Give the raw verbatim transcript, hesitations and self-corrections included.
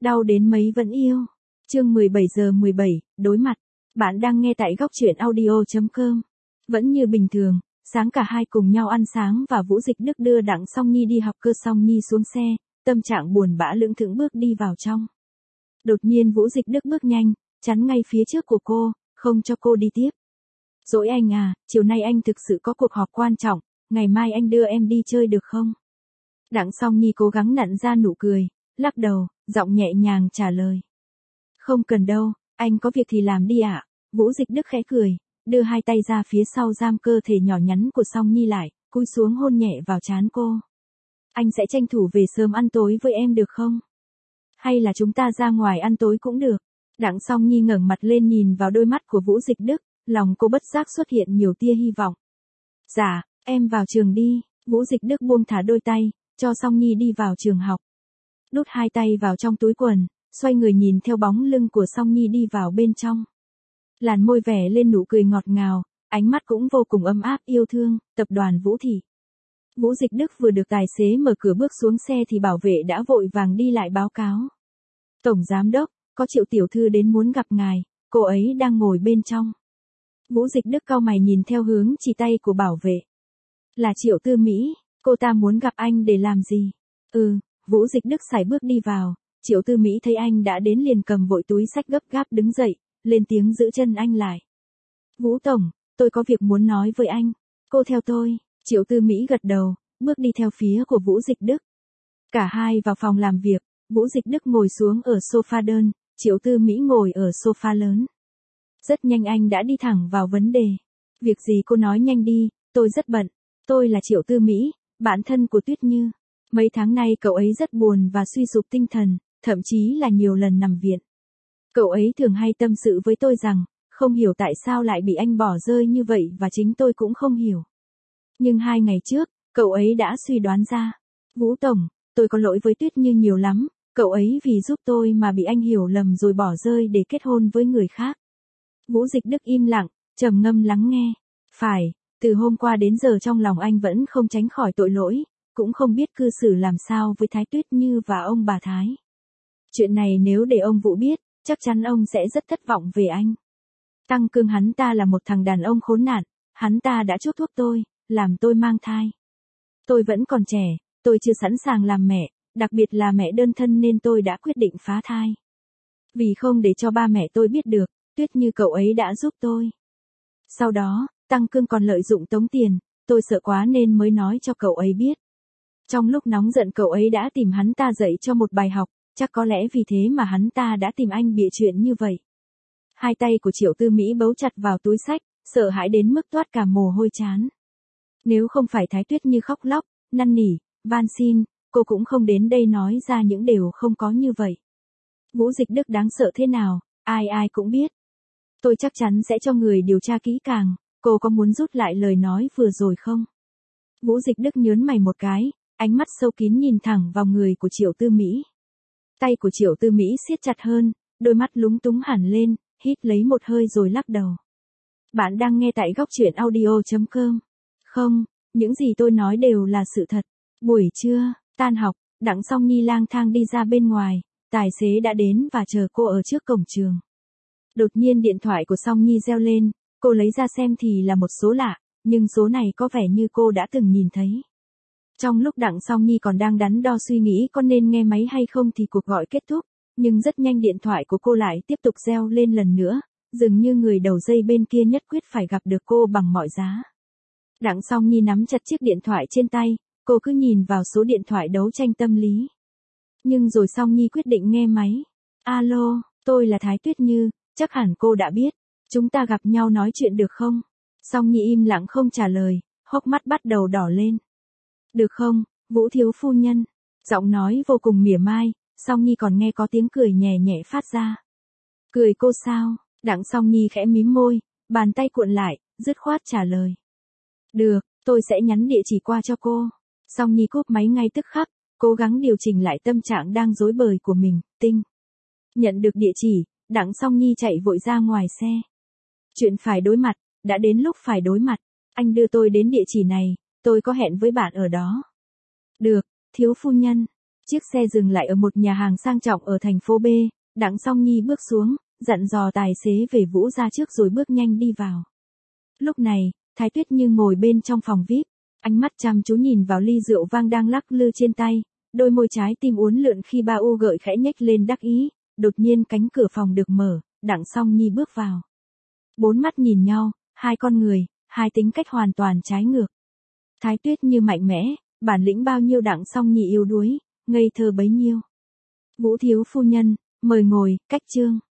Đau đến mấy vẫn yêu. Chương mười bảy giờ mười bảy, đối mặt. Bạn đang nghe tại góc truyện audio chấm com. Vẫn như bình thường, sáng cả hai cùng nhau ăn sáng và Vũ Dịch Đức đưa Đặng Song Nhi đi học. Cơ Song Nhi xuống xe, tâm trạng buồn bã lững thững bước đi vào trong. Đột nhiên Vũ Dịch Đức bước nhanh, chắn ngay phía trước của cô, không cho cô đi tiếp. Dỗi anh à, chiều nay anh thực sự có cuộc họp quan trọng, ngày mai anh đưa em đi chơi được không? Đặng Song Nhi cố gắng nặn ra nụ cười, lắc đầu, giọng nhẹ nhàng trả lời. Không cần đâu, anh có việc thì làm đi ạ. Vũ Dịch Đức khẽ cười, đưa hai tay ra phía sau giam cơ thể nhỏ nhắn của Song Nhi lại, cúi xuống hôn nhẹ vào trán cô. Anh sẽ tranh thủ về sớm ăn tối với em được không? Hay là chúng ta ra ngoài ăn tối cũng được? Đặng Song Nhi ngẩng mặt lên nhìn vào đôi mắt của Vũ Dịch Đức, lòng cô bất giác xuất hiện nhiều tia hy vọng. Dạ, em vào trường đi. Vũ Dịch Đức buông thả đôi tay, cho Song Nhi đi vào trường học. Đút hai tay vào trong túi quần, xoay người nhìn theo bóng lưng của Song Nhi đi vào bên trong. Làn môi vẻ lên nụ cười ngọt ngào, ánh mắt cũng vô cùng ấm áp yêu thương. Tập đoàn Vũ Thị. Vũ Dịch Đức vừa được tài xế mở cửa bước xuống xe thì bảo vệ đã vội vàng đi lại báo cáo. Tổng giám đốc, có Triệu tiểu thư đến muốn gặp ngài, cô ấy đang ngồi bên trong. Vũ Dịch Đức cau mày nhìn theo hướng chỉ tay của bảo vệ. Là Triệu Tư Mỹ, cô ta muốn gặp anh để làm gì? Ừ, Vũ Dịch Đức sải bước đi vào, Triệu Tư Mỹ thấy anh đã đến liền cầm vội túi xách gấp gáp đứng dậy, lên tiếng giữ chân anh lại. Vũ Tổng, tôi có việc muốn nói với anh. Cô theo tôi. Triệu Tư Mỹ gật đầu, bước đi theo phía của Vũ Dịch Đức. Cả hai vào phòng làm việc, Vũ Dịch Đức ngồi xuống ở sofa đơn, Triệu Tư Mỹ ngồi ở sofa lớn. Rất nhanh anh đã đi thẳng vào vấn đề. Việc gì cô nói nhanh đi, tôi rất bận. Tôi là Triệu Tư Mỹ, bạn thân của Tuyết Như. Mấy tháng nay cậu ấy rất buồn và suy sụp tinh thần, thậm chí là nhiều lần nằm viện. Cậu ấy thường hay tâm sự với tôi rằng, không hiểu tại sao lại bị anh bỏ rơi như vậy và chính tôi cũng không hiểu. Nhưng hai ngày trước, cậu ấy đã suy đoán ra. Vũ Tổng, tôi có lỗi với Tuyết Như nhiều lắm, cậu ấy vì giúp tôi mà bị anh hiểu lầm rồi bỏ rơi để kết hôn với người khác. Vũ Dịch Đức im lặng, trầm ngâm lắng nghe. Phải, từ hôm qua đến giờ trong lòng anh vẫn không tránh khỏi tội lỗi, cũng không biết cư xử làm sao với Thái Tuyết Như và ông bà Thái. Chuyện này nếu để ông Vũ biết, chắc chắn ông sẽ rất thất vọng về anh. Tăng Cương hắn ta là một thằng đàn ông khốn nạn, hắn ta đã chuốc thuốc tôi, làm tôi mang thai. Tôi vẫn còn trẻ, tôi chưa sẵn sàng làm mẹ, đặc biệt là mẹ đơn thân nên tôi đã quyết định phá thai. Vì không để cho ba mẹ tôi biết được, Tuyết Như cậu ấy đã giúp tôi. Sau đó, Tăng Cương còn lợi dụng tống tiền, tôi sợ quá nên mới nói cho cậu ấy biết. Trong lúc nóng giận cậu ấy đã tìm hắn ta dạy cho một bài học, chắc có lẽ vì thế mà hắn ta đã tìm anh bịa chuyện như vậy. Hai tay của Triệu Tư Mỹ bấu chặt vào túi xách, sợ hãi đến mức toát cả mồ hôi trán. Nếu không phải Thái Tuyết Như khóc lóc, năn nỉ, van xin, cô cũng không đến đây nói ra những điều không có như vậy. Vũ Dịch Đức đáng sợ thế nào, ai ai cũng biết. Tôi chắc chắn sẽ cho người điều tra kỹ càng, cô có muốn rút lại lời nói vừa rồi không? Vũ Dịch Đức nhớn mày một cái, ánh mắt sâu kín nhìn thẳng vào người của Triệu Tư Mỹ. Tay của Triệu Tư Mỹ siết chặt hơn, đôi mắt lúng túng hẳn lên, hít lấy một hơi rồi lắc đầu. Bạn đang nghe tại góc truyện audio chấm com. Không, những gì tôi nói đều là sự thật. Buổi trưa, tan học, Đặng Song Nhi lang thang đi ra bên ngoài, tài xế đã đến và chờ cô ở trước cổng trường. Đột nhiên điện thoại của Song Nhi reo lên, cô lấy ra xem thì là một số lạ, nhưng số này có vẻ như cô đã từng nhìn thấy. Trong lúc Đặng Song Nhi còn đang đắn đo suy nghĩ có nên nghe máy hay không thì cuộc gọi kết thúc, nhưng rất nhanh điện thoại của cô lại tiếp tục reo lên lần nữa, dường như người đầu dây bên kia nhất quyết phải gặp được cô bằng mọi giá. Đặng Song Nhi nắm chặt chiếc điện thoại trên tay, cô cứ nhìn vào số điện thoại đấu tranh tâm lý. Nhưng rồi Song Nhi quyết định nghe máy. Alo, tôi là Thái Tuyết Như, chắc hẳn cô đã biết, chúng ta gặp nhau nói chuyện được không? Song Nhi im lặng không trả lời, hốc mắt bắt đầu đỏ lên. Được không, Vũ thiếu phu nhân? Giọng nói vô cùng mỉa mai, Song Nhi còn nghe có tiếng cười nhẹ nhẹ phát ra. Cười cô sao? Đặng Song Nhi khẽ mím môi, bàn tay cuộn lại, dứt khoát trả lời. Được, tôi sẽ nhắn địa chỉ qua cho cô. Song Nhi cúp máy ngay tức khắc, cố gắng điều chỉnh lại tâm trạng đang rối bời của mình, tinh. Nhận được địa chỉ, Đặng Song Nhi chạy vội ra ngoài xe. Chuyện phải đối mặt, đã đến lúc phải đối mặt, anh đưa tôi đến địa chỉ này, tôi có hẹn với bạn ở đó. Được, thiếu phu nhân. Chiếc xe dừng lại ở một nhà hàng sang trọng ở thành phố B, Đặng Song Nhi bước xuống, dặn dò tài xế về Vũ ra trước rồi bước nhanh đi vào. Lúc này, Thái Tuyết Như ngồi bên trong phòng vi ai pi, ánh mắt chăm chú nhìn vào ly rượu vang đang lắc lư trên tay, đôi môi trái tim uốn lượn khi ba u gợi khẽ nhếch lên đắc ý. Đột nhiên cánh cửa phòng được mở, Đặng Song Nhi bước vào. Bốn mắt nhìn nhau, hai con người, hai tính cách hoàn toàn trái ngược. Thái Tuyết Như mạnh mẽ, bản lĩnh bao nhiêu, Đặng Song Nhi yếu đuối, ngây thơ bấy nhiêu. Vũ thiếu phu nhân, mời ngồi, cách chương.